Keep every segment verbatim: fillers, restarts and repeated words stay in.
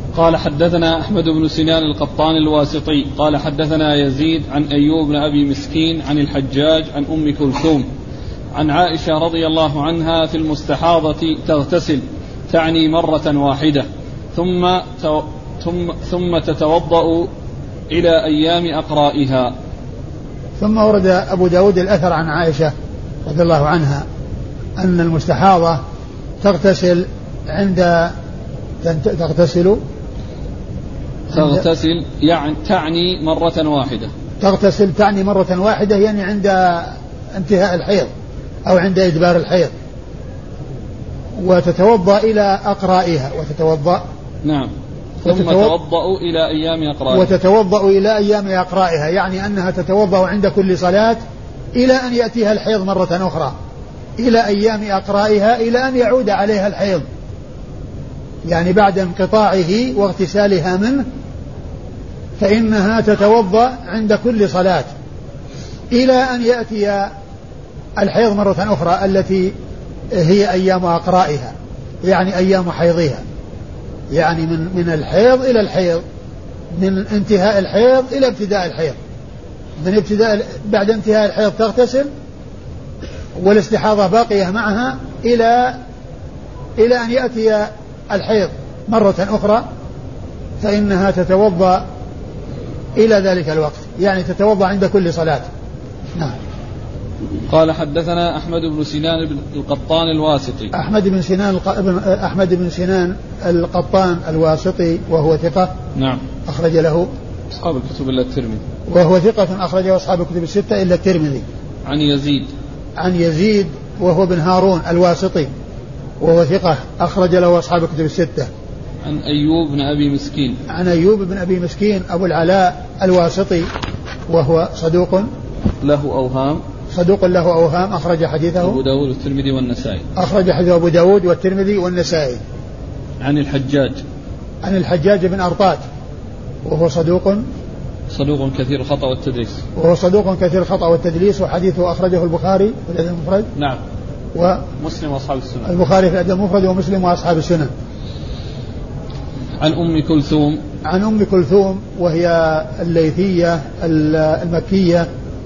قال حدثنا أحمد بن سنان القطان الواسطي قال حدثنا يزيد عن أيوب بن أبي مسكين عن الحجاج عن أم كلثوم عن عائشة رضي الله عنها في المستحاضة تغتسل تعني مرة واحدة ثم ثم ثم تتوضأ إلى أيام أقرائها. ثم ورد أبو داود الأثر عن عائشة رضي الله عنها أن المستحاضة تغتسل عند تغتسل تغتسل يعني تعني مرة واحدة تغتسل تعني مرة واحدة يعني عند انتهاء الحيض أو عند إدبار الحيض، وتتوضأ إلى أقرائها وتتوضأ نعم وتتوضأ إلى أيام أقرائها وتتوضأ إلى أيام أقرائها يعني أنها تتوضأ عند كل صلاة إلى أن يأتيها الحيض مرة أخرى، إلى أيام أقرائها إلى أن يعود عليها الحيض، يعني بعد انقطاعه واغتسالها منه فإنها تتوضأ عند كل صلاة إلى أن يأتي الحيض مرة أخرى التي هي أيام أقرائها يعني أيام حيضها، يعني من من الحيض إلى الحيض، من انتهاء الحيض إلى ابتداء الحيض، من ابتداء بعد انتهاء الحيض تغتسل والاستحاضة باقية معها إلى إلى أن يأتي الحيض مرة أخرى فإنها تتوضأ إلى ذلك الوقت، يعني تتوضأ عند كل صلاة. نعم. قال حدثنا أحمد بن سنان القطان الواسطي أحمد بن سنان الق... أحمد بن سنان القطان الواسطي وهو ثقة نعم أخرج له أصحاب الكتب إلا الترمذي وهو ثقة أخرجه أصحاب الكتب الستة إلا الترمذي. عن يزيد عن يزيد وهو بن هارون الواسطي وهو ثقة أخرج له أصحاب الكتب الستة. عن أيوب بن أبي مسكين عن أيوب بن أبي مسكين أبو العلاء الواسطي وهو صدوق له أوهام صدوق له أوهام أخرج حديثه أبو داود والترمذي والنسائي أخرج حديثه أبو داود والترمذي والنسائي. عن الحجاج عن الحجاج بن أرطات وهو صدوق صدوق كثير الخطأ والتدليس وهو صدوق كثير الخطأ والتدليس وحديثه أخرجه البخاري في الأدب المفرد نعم ومسلم وأصحاب السنن البخاري في الأدب المفرد ومسلم وأصحاب السنن. عن أم كلثوم عن أم كلثوم وهي الليثية المكية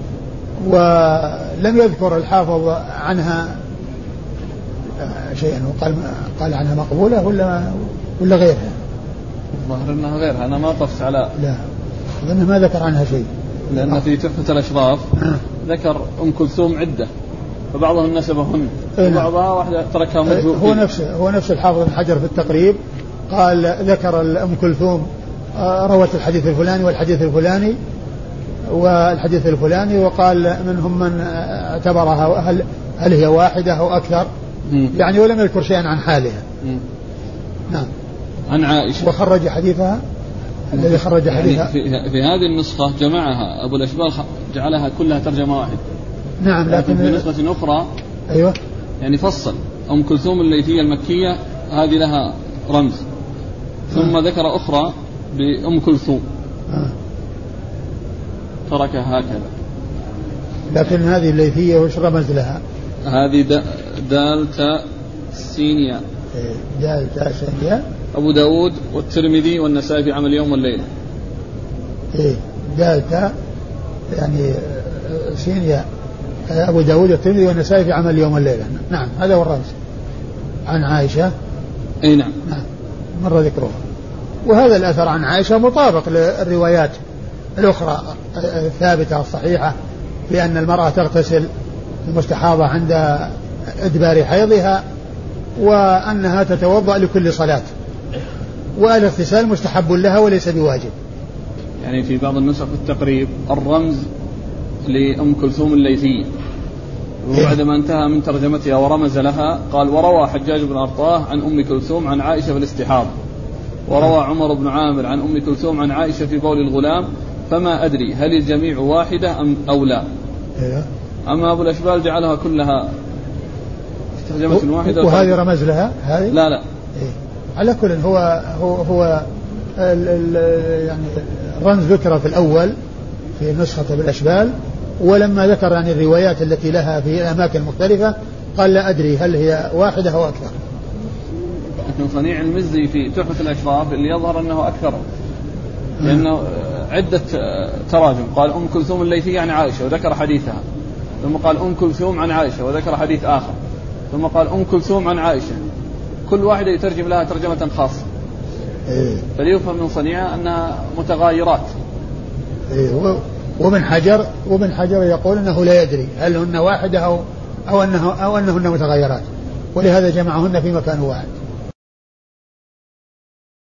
ولم يذكر الحافظ عنها شيئا وقال قال عنها مقبولة ولا ولا غيرها؟ ظهر انها غيرها انا ما طفت على لا اظن ما ذكر عنها شيء لان آه. في تحفة الاشراف آه. ذكر ام كلثوم عدة فبعضهم نسبهن وبعضها واحدة تركها مجهول هو نفسه هو نفس الحافظ بن حجر في التقريب قال ذكر ام كلثوم روت الحديث الفلاني والحديث الفلاني والحديث الفلاني وقال منهم من اعتبرها هل, هل هي واحدة أو أكثر م. يعني ولم يذكر شيئا عن حالها. م. نعم. عن عائشة وخرج حديثها الذي خرج حديثها يعني في, في هذه النسخة جمعها أبو الأشبال جعلها كلها ترجمة واحدة. نعم لكن, لكن في نسخة أخرى أيوة يعني فصل أم كلثوم الليثية المكية هذه لها رمز ثم آه. ذكر أخرى بأم كلثوم آه. تركها هكذا. لكن هذه الليثية وش رمز لها؟ هذه دالتا سينيا دالتا سينيا أبو داود والترمذي والنسائي في عمل اليوم والليلة. إيه دالتا يعني سينيا أبو داود والترمذي والنسائي في عمل اليوم والليلة. نعم هذا هو الرمز. عن عائشة أي نعم نعم مرة ذكروها. وهذا الأثر عن عائشة مطابق للروايات الأخرى الثابتة الصحيحة بأن المرأة تغتسل المستحاضة عند إدبار حيضها وأنها تتوضأ لكل صلاة والاغتسال مستحب لها وليس بواجب. يعني في بعض النسخ في التقريب الرمز لأم كلثوم الليثية وبعدما انتهى من ترجمتها ورمز لها قال وروى حجاج بن أرطاه عن أم كلثوم عن عائشة في الاستحاضة وروى عمر بن عامر عن أم كلثوم عن عائشة في بول الغلام فما أدري هل الجميع واحدة أم أو لا. أما أبو الأشبال جعلها كلها ترجمة واحدة وهذه رمز لها هذه لا لا إيه؟ على كل هو هو هو ال ال يعني الرمز ذكر في الأول في نسخة أبو الأشبال ولما ذكر يعني الروايات التي لها في أماكن مختلفة قال لا أدري هل هي واحدة أو أكثر. لكن صنيع المزي في تحفة الأشراف اللي يظهر أنه أكثر، لأنه عدة تراجم، قال أم كلثوم الليثية عن عائشة وذكر حديثها، ثم قال أم كلثوم عن عائشة وذكر حديث آخر، ثم قال أم كلثوم عن عائشة، كل واحدة يترجم لها ترجمة خاصة. إيه. فليفهم من صنيعة أنها متغايرات. إيه. وابن حجر وابن حجر يقول أنه لا يدري هل هن واحدة أو أو أنه أو أنهن متغيرات، ولهذا جمعهن في مكان واحد.